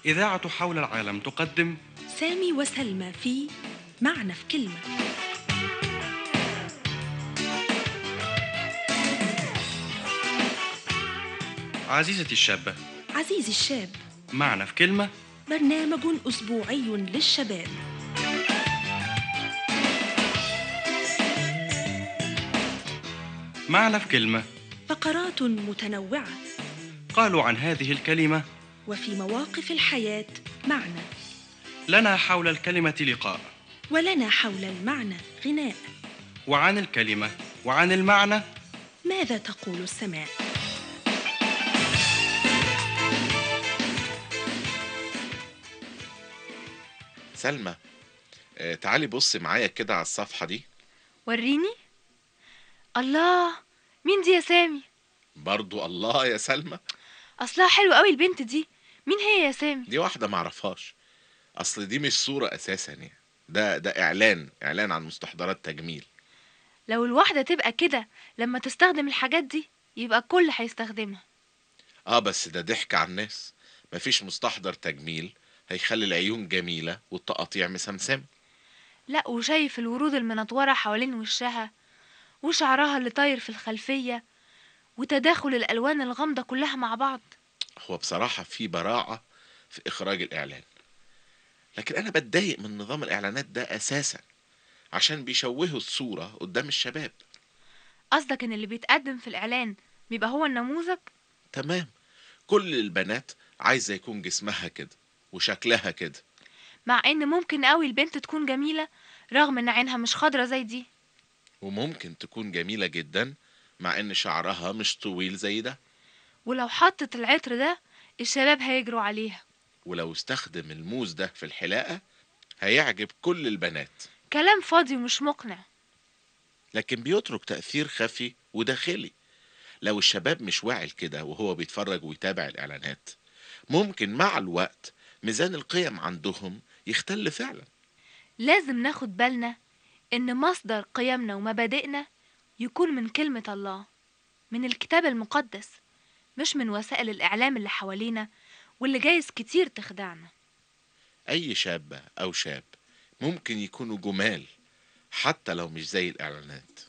إذاعة حول العالم تقدم سامي وسلمى في معنى في كلمة. عزيزتي الشابة. عزيزي الشاب، معنا في كلمة. برنامج أسبوعي للشباب. معنا في كلمة. فقرات متنوعة قالوا عن هذه الكلمة: وفي مواقف الحياة معنى، لنا حول الكلمة لقاء، ولنا حول المعنى غناء. وعن الكلمة وعن المعنى ماذا تقول السماء؟ سلمى، تعالي بصي معايا كده على الصفحة دي. وريني. الله، مين دي يا سامي؟ برضو الله يا سلمى. اصلها حلو قوي البنت دي. مين هي يا سامي؟ دي واحدة معرفهاش. اصل دي مش صورة اساسا يعني. ده اعلان عن مستحضرات تجميل. لو الواحدة تبقى كده لما تستخدم الحاجات دي يبقى الكل هيستخدمها. بس ده ضحك على الناس. مفيش مستحضر تجميل هيخلي العيون جميلة والتقاطيع مسمسمة. لا، وشايف الورود المنطورة حوالين وشها وشعرها اللي طاير في الخلفية وتداخل الألوان الغامضة كلها مع بعض. هو بصراحة في براعة في اخراج الاعلان، لكن انا بتضايق من نظام الاعلانات ده اساسا عشان بيشوهوا الصورة قدام الشباب. قصدك ان اللي بيتقدم في الإعلان بيبقى هو النموذج؟ تمام. كل البنات عايزة يكون جسمها كده وشكلها كده. مع ان ممكن قوي البنت تكون جميلة رغم ان عينها مش خضرة زي دي. وممكن تكون جميلة جدا مع ان شعرها مش طويل زي ده. ولو حطت العطر ده الشباب هيجروا عليها. ولو استخدم الموز ده في الحلاقة هيعجب كل البنات. كلام فاضي ومش مقنع. لكن بيترك تأثير خفي وداخلي. لو الشباب مش واعي كده وهو بيتفرج ويتابع الإعلانات، ممكن مع الوقت ميزان القيم عندهم يختل فعلا. لازم ناخد بالنا إن مصدر قيمنا ومبادئنا يكون من كلمة الله، من الكتاب المقدس، مش من وسائل الإعلام اللي حوالينا واللي جايز كتير تخدعنا. أي شابة أو شاب ممكن يكونوا جمال حتى لو مش زي الإعلانات.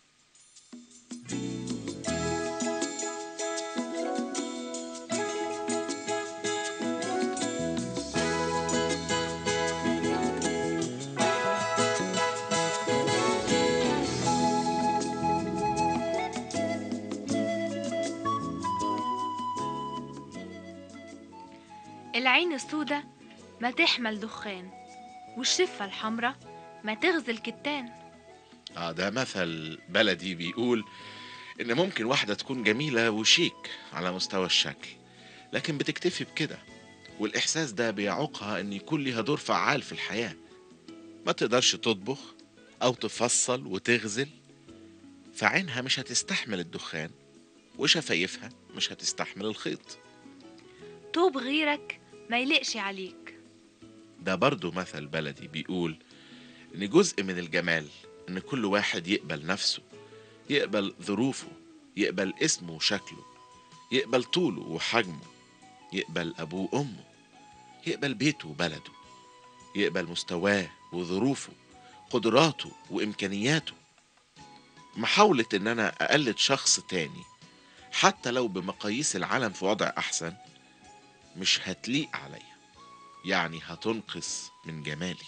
العين السودة ما تحمل دخان، والشفة الحمراء ما تغزل كتان. ده مثل بلدي بيقول إن ممكن واحدة تكون جميلة وشيك على مستوى الشكل، لكن بتكتفي بكده، والإحساس ده بيعوقها إن يكون ليها دور فعال في الحياة. ما تقدرش تطبخ أو تفصل وتغزل، فعينها مش هتستحمل الدخان وشفايفها مش هتستحمل الخيط. طوب غيرك ما يلقش عليك. ده برضو مثل بلدي بيقول إن جزء من الجمال إن كل واحد يقبل نفسه، يقبل ظروفه، يقبل اسمه وشكله، يقبل طوله وحجمه، يقبل أبوه وأمه، يقبل بيته وبلده، يقبل مستواه وظروفه، قدراته وإمكانياته. محاولة إن أنا أقلد شخص تاني حتى لو بمقاييس العالم في وضع أحسن مش هتليق عليا، يعني هتنقص من جمالي.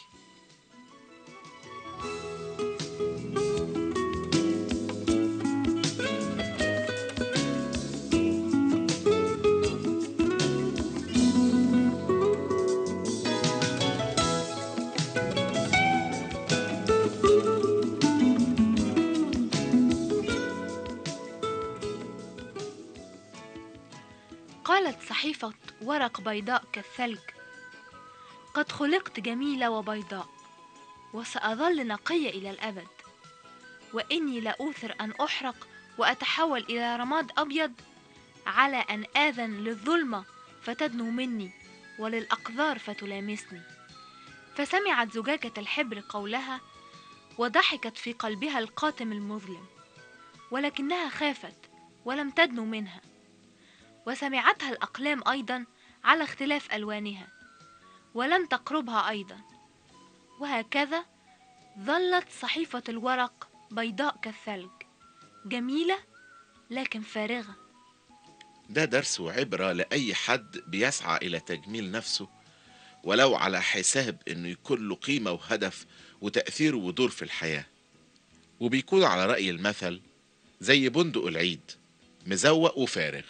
قالت صحيفة ورق بيضاء كالثلج: قد خلقت جميلة وبيضاء وسأظل نقية إلى الأبد، وإني لأوثر أن أحرق وأتحول إلى رماد أبيض على أن آذن للظلمة فتدنو مني وللأقذار فتلامسني. فسمعت زجاجة الحبر قولها وضحكت في قلبها القاتم المظلم، ولكنها خافت ولم تدنو منها. وسمعتها الأقلام أيضا على اختلاف ألوانها، ولن تقربها أيضا. وهكذا ظلت صحيفة الورق بيضاء كالثلج، جميلة لكن فارغة. ده درس وعبرة لأي حد بيسعى إلى تجميل نفسه، ولو على حساب إنه يكون له قيمة وهدف وتأثير ودور في الحياة، وبيكون على رأي المثل زي بندق العيد، مزوق وفارغ.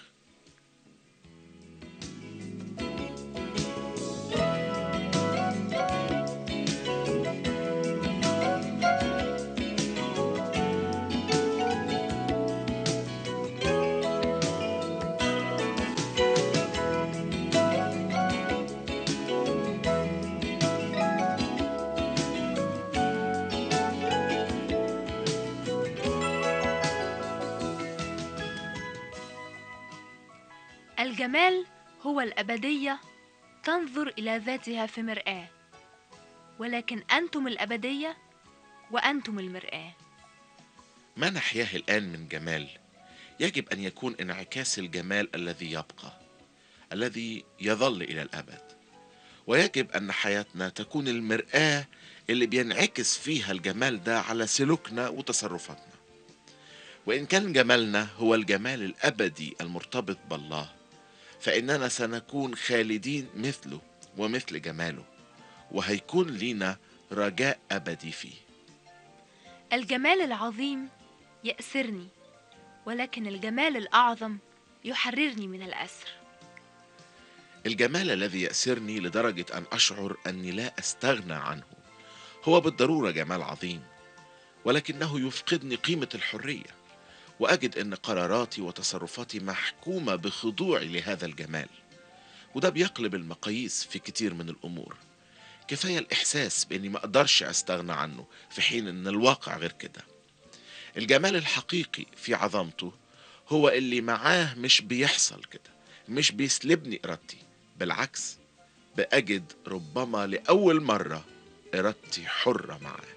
الجمال هو الأبدية تنظر إلى ذاتها في مرآة، ولكن أنتم الأبدية وأنتم المرآة. ما نحياه الآن من جمال يجب أن يكون انعكاس الجمال الذي يبقى، الذي يظل إلى الأبد. ويجب أن حياتنا تكون المرآة اللي بينعكس فيها الجمال ده على سلوكنا وتصرفاتنا. وإن كان جمالنا هو الجمال الأبدي المرتبط بالله، فإننا سنكون خالدين مثله ومثل جماله، وهيكون لينا رجاء أبدي فيه. الجمال العظيم يأسرني، ولكن الجمال الأعظم يحررني من الأسر. الجمال الذي يأسرني لدرجة أن أشعر أني لا أستغنى عنه هو بالضرورة جمال عظيم، ولكنه يفقدني قيمة الحرية، وأجد أن قراراتي وتصرفاتي محكومة بخضوعي لهذا الجمال، وده بيقلب المقاييس في كتير من الأمور. كفاية الإحساس بأني ما أقدرش أستغنى عنه، في حين أن الواقع غير كده. الجمال الحقيقي في عظمته هو اللي معاه مش بيحصل كده، مش بيسلبني إرادتي، بالعكس بأجد ربما لأول مرة إرادتي حرة معاه.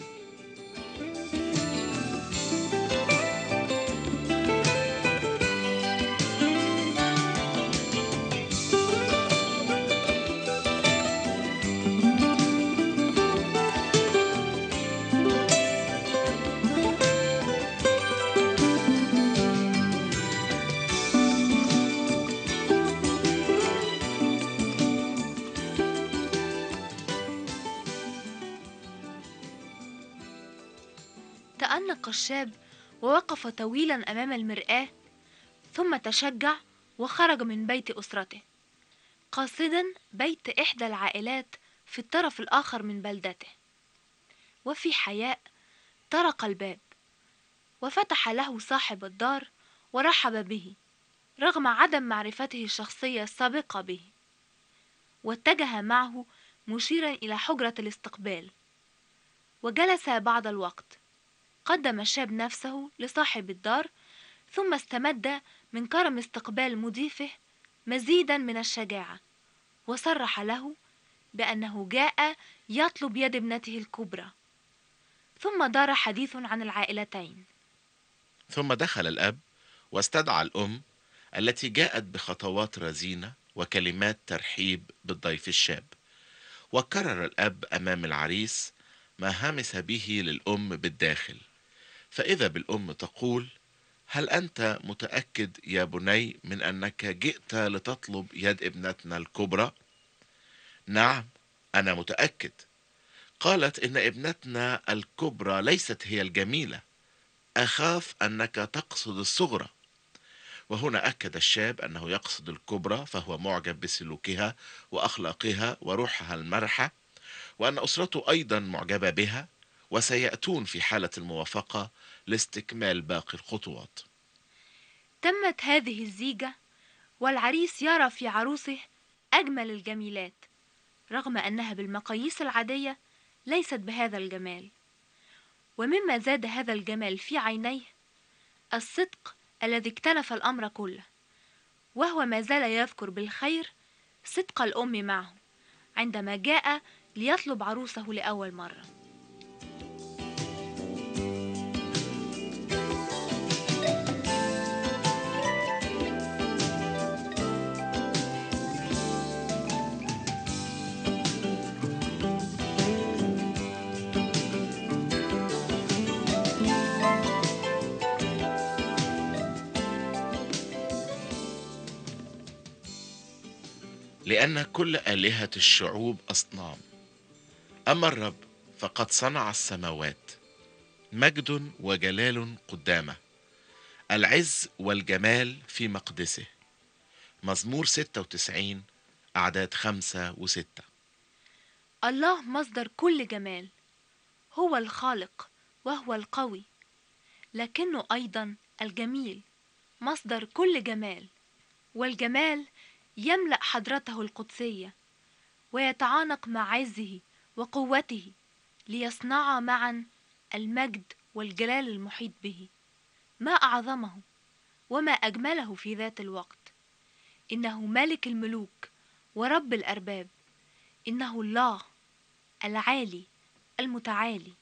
تأنق الشاب ووقف طويلا أمام المرآة، ثم تشجع وخرج من بيت أسرته، قاصدا بيت إحدى العائلات في الطرف الآخر من بلدته. وفي حياء طرق الباب، وفتح له صاحب الدار ورحب به رغم عدم معرفته الشخصية السابقة به، واتجه معه مشيرا إلى حجرة الاستقبال. وجلس بعض الوقت. قدم الشاب نفسه لصاحب الدار، ثم استمد من كرم استقبال مضيفه مزيدا من الشجاعة، وصرح له بأنه جاء يطلب يد ابنته الكبرى. ثم دار حديث عن العائلتين. ثم دخل الأب واستدعى الأم التي جاءت بخطوات رزينة وكلمات ترحيب بالضيف الشاب. وكرر الأب أمام العريس ما همس به للأم بالداخل، فإذا بالأم تقول: هل أنت متأكد يا بني من أنك جئت لتطلب يد ابنتنا الكبرى؟ نعم، أنا متأكد. قالت: إن ابنتنا الكبرى ليست هي الجميلة، أخاف أنك تقصد الصغرى. وهنا أكد الشاب أنه يقصد الكبرى، فهو معجب بسلوكها وأخلاقها وروحها المرحة، وأن أسرته أيضا معجبة بها، وسيأتون في حالة الموافقة لاستكمال باقي الخطوات. تمت هذه الزيجة، والعريس يرى في عروسه أجمل الجميلات، رغم أنها بالمقاييس العادية ليست بهذا الجمال. ومما زاد هذا الجمال في عينيه الصدق الذي اكتنف الأمر كله، وهو ما زال يذكر بالخير صدق الأم معه عندما جاء ليطلب عروسه لأول مرة. لأن كل آلهة الشعوب أصنام، أما الرب فقد صنع السماوات، مجد وجلال قدامه، العز والجمال في مقدسه. مزمور 96 أعداد 5 و6. الله مصدر كل جمال، هو الخالق وهو القوي، لكنه أيضا الجميل مصدر كل جمال، والجمال يملأ حضرته القدسية ويتعانق مع عزه وقوته ليصنعا معا المجد والجلال المحيط به. ما أعظمه وما أجمله في ذات الوقت. إنه ملك الملوك ورب الأرباب، إنه الله العالي المتعالي.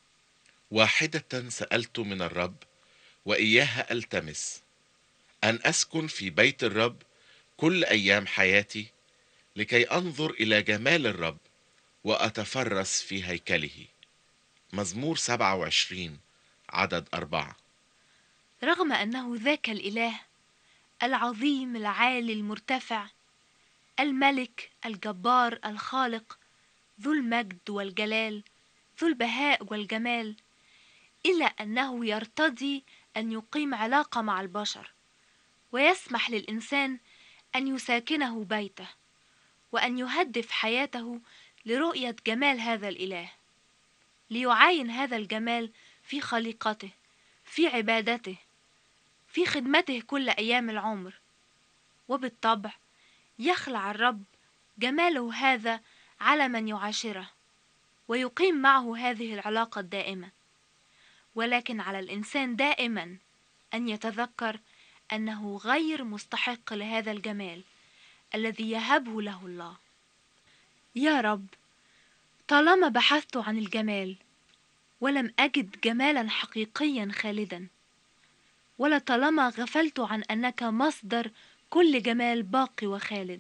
واحدة سألت من الرب وإياها ألتمس، أن أسكن في بيت الرب كل أيام حياتي، لكي أنظر إلى جمال الرب وأتفرس في هيكله. مزمور 27 عدد 4. رغم أنه ذاك الإله العظيم العالي المرتفع، الملك الجبار الخالق، ذو المجد والجلال، ذو البهاء والجمال، إلا أنه يرتضي أن يقيم علاقة مع البشر، ويسمح للإنسان أن يساكنه بيته، وأن يهدف حياته لرؤية جمال هذا الإله، ليعاين هذا الجمال في خليقته، في عبادته، في خدمته كل أيام العمر. وبالطبع يخلع الرب جماله هذا على من يعاشره ويقيم معه هذه العلاقة الدائمة، ولكن على الإنسان دائما أن يتذكر أنه غير مستحق لهذا الجمال الذي يهبه له الله. يا رب، طالما بحثت عن الجمال ولم أجد جمالا حقيقيا خالدا، ولطالما غفلت عن أنك مصدر كل جمال باقي وخالد،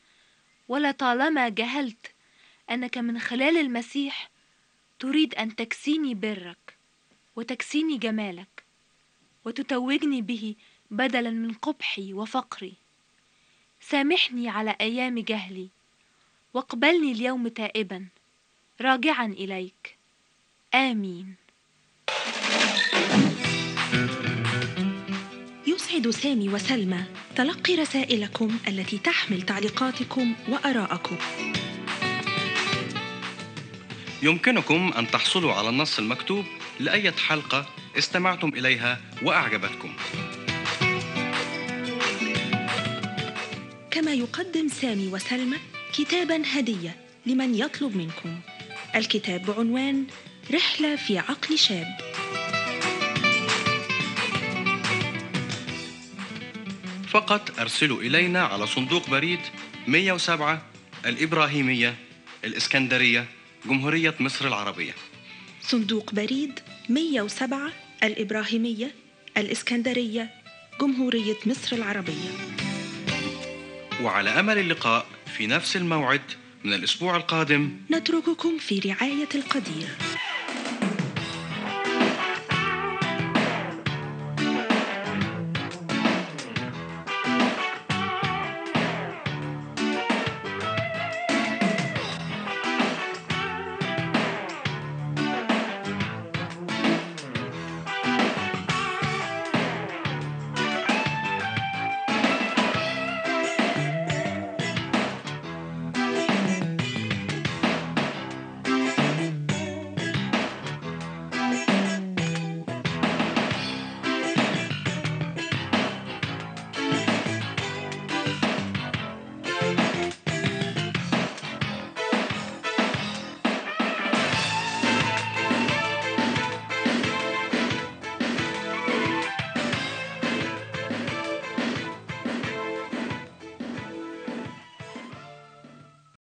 ولطالما جهلت أنك من خلال المسيح تريد أن تكسيني برك وتكسيني جمالك وتتوجني به بدلا من قبحي وفقري. سامحني على أيام جهلي، واقبلني اليوم تائبا راجعا إليك. آمين. يسعد سامي وسلمى تلقي رسائلكم التي تحمل تعليقاتكم وآراءكم. يمكنكم أن تحصلوا على النص المكتوب لأي حلقة استمعتم إليها وأعجبتكم. كما يقدم سامي وسلمى كتاباً هدية لمن يطلب منكم. الكتاب بعنوان رحلة في عقل شاب. فقط أرسلوا إلينا على صندوق بريد 107 الإبراهيمية، الإسكندرية، جمهورية مصر العربية. صندوق بريد 107 الإبراهيمية، الإسكندرية، جمهورية مصر العربية. وعلى أمل اللقاء في نفس الموعد من الأسبوع القادم. نترككم في رعاية القدير.